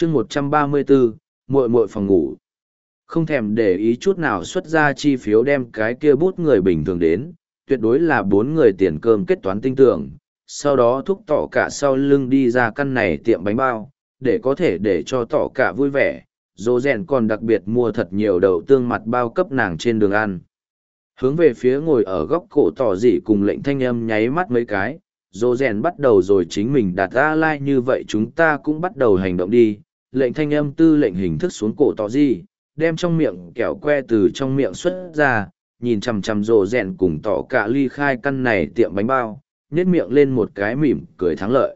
chương 134, muội muội phòng ngủ. Không thèm để ý chút nào xuất ra chi phiếu đem cái kia bút người bình thường đến, tuyệt đối là 4 người tiền cơm kết toán tinh tưởng, sau đó thúc tỏ cả sau lưng đi ra căn này tiệm bánh bao, để có thể để cho tỏ cả vui vẻ, dô rèn còn đặc biệt mua thật nhiều đậu tương mặt bao cấp nàng trên đường ăn. Hướng về phía ngồi ở góc cổ tỏ dị cùng lệnh thanh âm nháy mắt mấy cái, dô rèn bắt đầu rồi chính mình đặt ra like như vậy chúng ta cũng bắt đầu hành động đi, lệnh thanh âm tư lệnh hình thức xuống cổ tỏ dị, đem trong miệng kẹo que từ trong miệng xuất ra, nhìn chằm chằm rồ rèn cùng tỏ cả ly khai căn này tiệm bánh bao, nhét miệng lên một cái mỉm cười thắng lợi.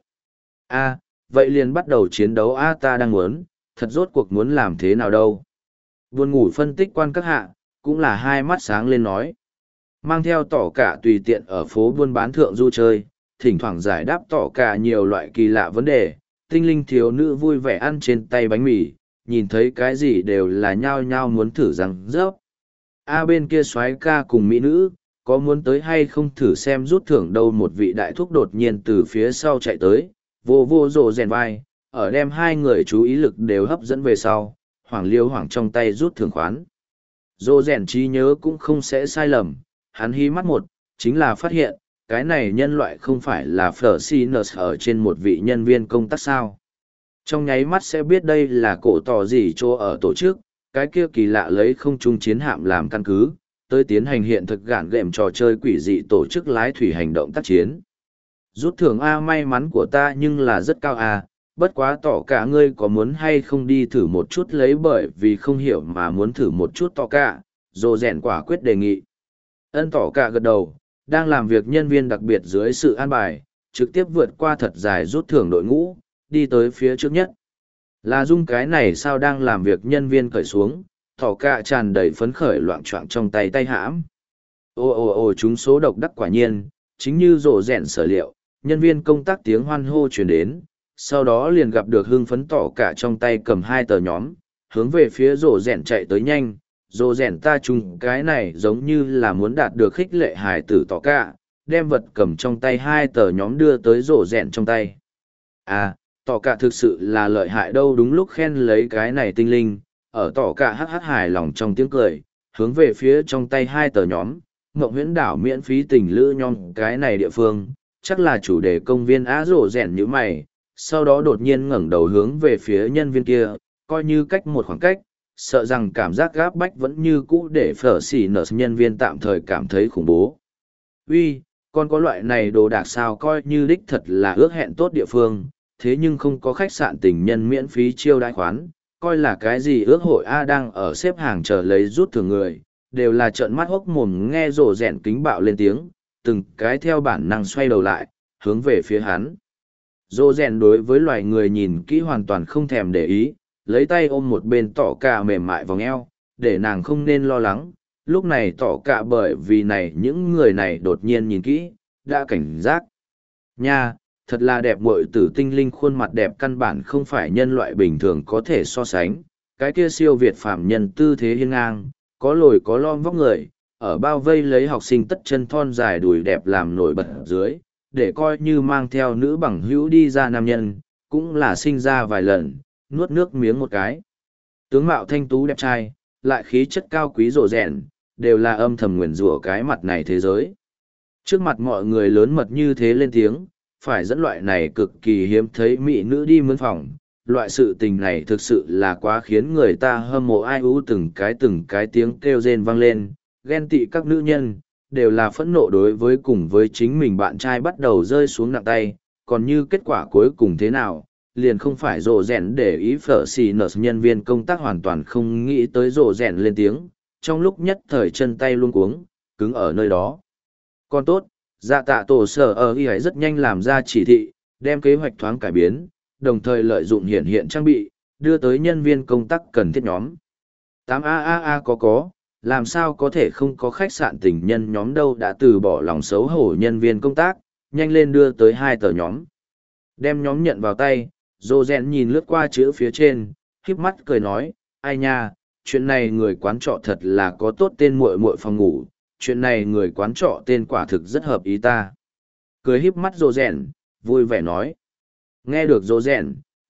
A, vậy liền bắt đầu chiến đấu a ta đang muốn, thật rốt cuộc muốn làm thế nào đâu. Buồn ngủ phân tích quan các hạ, cũng là hai mắt sáng lên nói. Mang theo tỏ cả tùy tiện ở phố buôn bán thượng du chơi, thỉnh thoảng giải đáp tỏ cả nhiều loại kỳ lạ vấn đề, tinh linh thiếu nữ vui vẻ ăn trên tay bánh mì, nhìn thấy cái gì đều là nhao nhao muốn thử rằng rớp. A bên kia soái ca cùng mỹ nữ, có muốn tới hay không thử xem rút thưởng đâu một vị đại thúc đột nhiên từ phía sau chạy tới, vô vô rồ rèn vai, ở đem hai người chú ý lực đều hấp dẫn về sau, hoảng liêu hoảng trong tay rút thưởng khoán. Rồ rèn trí nhớ cũng không sẽ sai lầm, hắn hí mắt một, chính là phát hiện, cái này nhân loại không phải là Fleur ở trên một vị nhân viên công tác sao. Trong nháy mắt sẽ biết đây là cổ tỏ gì chỗ ở tổ chức, cái kia kỳ lạ lấy không trung chiến hạm làm căn cứ, tới tiến hành hiện thực gạn gệm trò chơi quỷ dị tổ chức lái thủy hành động tác chiến. Rút thưởng A may mắn của ta nhưng là rất cao A, bất quá tỏ cả ngươi có muốn hay không đi thử một chút lấy bởi vì không hiểu mà muốn thử một chút tỏ cả, dồ rèn quả quyết đề nghị. Ân tỏ cả gật đầu, đang làm việc nhân viên đặc biệt dưới sự an bài, trực tiếp vượt qua thật dài rút thưởng đội ngũ, đi tới phía trước nhất. Là dung cái này sao đang làm việc nhân viên cởi xuống, tỏ cả tràn đầy phấn khởi loạn choạng trong tay hãm. Ồ chúng số độc đắc quả nhiên, chính như rộ rẹn sở liệu, nhân viên công tác tiếng hoan hô truyền đến, sau đó liền gặp được hưng phấn tỏ cả trong tay cầm hai tờ nhóm, hướng về phía rộ rẹn chạy tới nhanh, rộ rẹn ta chung cái này giống như là muốn đạt được khích lệ hài tử tỏ cả, đem vật cầm trong tay hai tờ nhóm đưa tới rộ rẹn trong tay. À, tỏ cả thực sự là lợi hại đâu đúng lúc khen lấy cái này tinh linh, ở tỏ cả hắc hài lòng trong tiếng cười, hướng về phía trong tay hai tờ nhóm, Ngộng Huyễn đảo miễn phí tình lữ nhóm cái này địa phương, chắc là chủ đề công viên á rổ rèn như mày, sau đó đột nhiên ngẩng đầu hướng về phía nhân viên kia, coi như cách một khoảng cách, sợ rằng cảm giác gáp bách vẫn như cũ để phở xỉ nở nhân viên tạm thời cảm thấy khủng bố. Uy, con có loại này đồ đạc sao coi như đích thật là ước hẹn tốt địa phương, thế nhưng không có khách sạn tình nhân miễn phí chiêu đãi khoán, coi là cái gì ước hội A đang ở xếp hàng chờ lấy rút thưởng người, đều là trợn mắt hốc mồm nghe rổ rẹn kính bạo lên tiếng, từng cái theo bản năng xoay đầu lại, hướng về phía hắn. Rổ rẹn đối với loài người nhìn kỹ hoàn toàn không thèm để ý, lấy tay ôm một bên tỏ cả mềm mại vòng eo, để nàng không nên lo lắng, lúc này tỏ cả bởi vì này những người này đột nhiên nhìn kỹ, đã cảnh giác. Nha! Thật là đẹp muội tử tinh linh khuôn mặt đẹp căn bản không phải nhân loại bình thường có thể so sánh, cái kia siêu việt phàm nhân tư thế hiên ngang, có lồi có lõm vóc người, ở bao vây lấy học sinh tất chân thon dài đùi đẹp làm nổi bật dưới, để coi như mang theo nữ bằng hữu đi ra nam nhân, cũng là sinh ra vài lần, nuốt nước miếng một cái. Tướng mạo thanh tú đẹp trai, lại khí chất cao quý rộ rẹn, đều là âm thầm nguyền rủa cái mặt này thế giới. Trước mặt mọi người lớn mật như thế lên tiếng, phải dẫn loại này cực kỳ hiếm thấy mỹ nữ đi mướn phòng. Loại sự tình này thực sự là quá khiến người ta hâm mộ ai ú từng cái tiếng kêu rên vang lên, ghen tị các nữ nhân, đều là phẫn nộ đối với cùng với chính mình bạn trai bắt đầu rơi xuống nặng tay, còn như kết quả cuối cùng thế nào, liền không phải rộ rèn để ý phở xì nở nhân viên công tác hoàn toàn không nghĩ tới rộ rèn lên tiếng, trong lúc nhất thời chân tay luôn cuống, cứng ở nơi đó. Còn tốt, dạ tạ tổ sở ở y ấy rất nhanh làm ra chỉ thị, đem kế hoạch thoáng cải biến, đồng thời lợi dụng hiện trang bị, đưa tới nhân viên công tác cần thiết nhóm. 8A có, làm sao có thể không có khách sạn tình nhân nhóm đâu đã từ bỏ lòng xấu hổ nhân viên công tác, nhanh lên đưa tới hai tờ nhóm. Đem nhóm nhận vào tay, Rosen nhìn lướt qua chữ phía trên, híp mắt cười nói, ai nha, chuyện này người quán trọ thật là có tốt tên muội muội phòng ngủ, chuyện này người quán trọ tên quả thực rất hợp ý ta. Cười híp mắt Rosen, vui vẻ nói. Nghe được Rosen,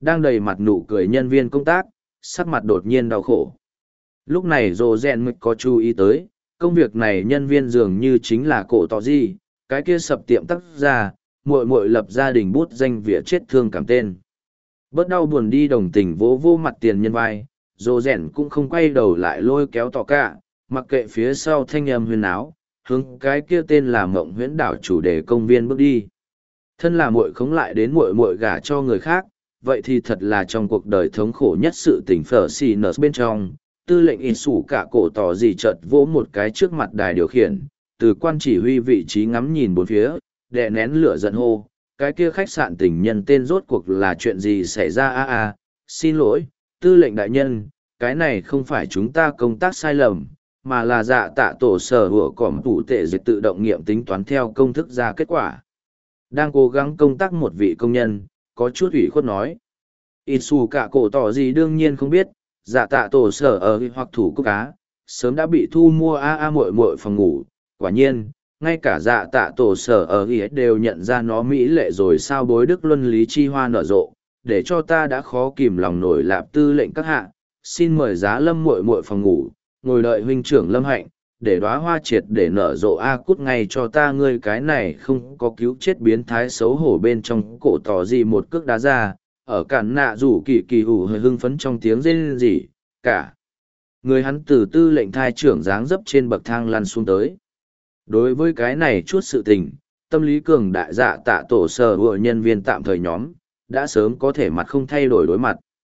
đang đầy mặt nụ cười nhân viên công tác, sắc mặt đột nhiên đau khổ. Lúc này Rô Rèn mới có chú ý tới, công việc này nhân viên dường như chính là cổ tỏ gì, cái kia sập tiệm tác ra, muội muội lập gia đình bút danh vỉa chết thương cảm tên. Bớt đau buồn đi đồng tình vỗ vô mặt tiền nhân vai, Rô Rèn cũng không quay đầu lại lôi kéo tỏ cả, mặc kệ phía sau thanh âm huyền áo, hướng cái kia tên là Mộng Huyễn Đảo chủ đề công viên bước đi. Thân là muội khống lại đến muội muội gả cho người khác, vậy thì thật là trong cuộc đời thống khổ nhất sự tình phở xì nở bên trong. Tư lệnh in sủ cả cổ tỏ gì chợt vỗ một cái trước mặt đài điều khiển, từ quan chỉ huy vị trí ngắm nhìn bốn phía, đè nén lửa giận hô, cái kia khách sạn tình nhân tên rốt cuộc là chuyện gì xảy ra xin lỗi, tư lệnh đại nhân, cái này không phải chúng ta công tác sai lầm, mà là dạ tạ tổ sở hữu cỏm tủ tệ dịch tự động nghiệm tính toán theo công thức ra kết quả. Đang cố gắng công tác một vị công nhân, có chút ủy khuất nói. In xù cả cổ tỏ gì đương nhiên không biết, dạ tạ tổ sở ở hoặc thủ cúc cá, sớm đã bị thu mua muội muội phòng ngủ. Quả nhiên, ngay cả dạ tạ tổ sở ở đều nhận ra nó mỹ lệ rồi sao bối đức luân lý chi hoa nở rộ, để cho ta đã khó kìm lòng nổi lạp tư lệnh các hạ, xin mời giá lâm muội muội phòng ngủ, ngồi đợi huynh trưởng lâm hạnh, để đóa hoa triệt để nở rộ cút ngay cho ta ngươi cái này không có cứu chết biến thái xấu hổ bên trong cổ tỏ gì một cước đá ra, ở cản nạ rủ kỳ kỳ hủ hơi hưng phấn trong tiếng rên rỉ, cả. Người hắn từ tư lệnh thai trưởng dáng dấp trên bậc thang lăn xuống tới. Đối với cái này chút sự tình, tâm lý cường đại dạ tạ tổ sở hữu nhân viên tạm thời nhóm, đã sớm có thể mặt không thay đổi đối mặt.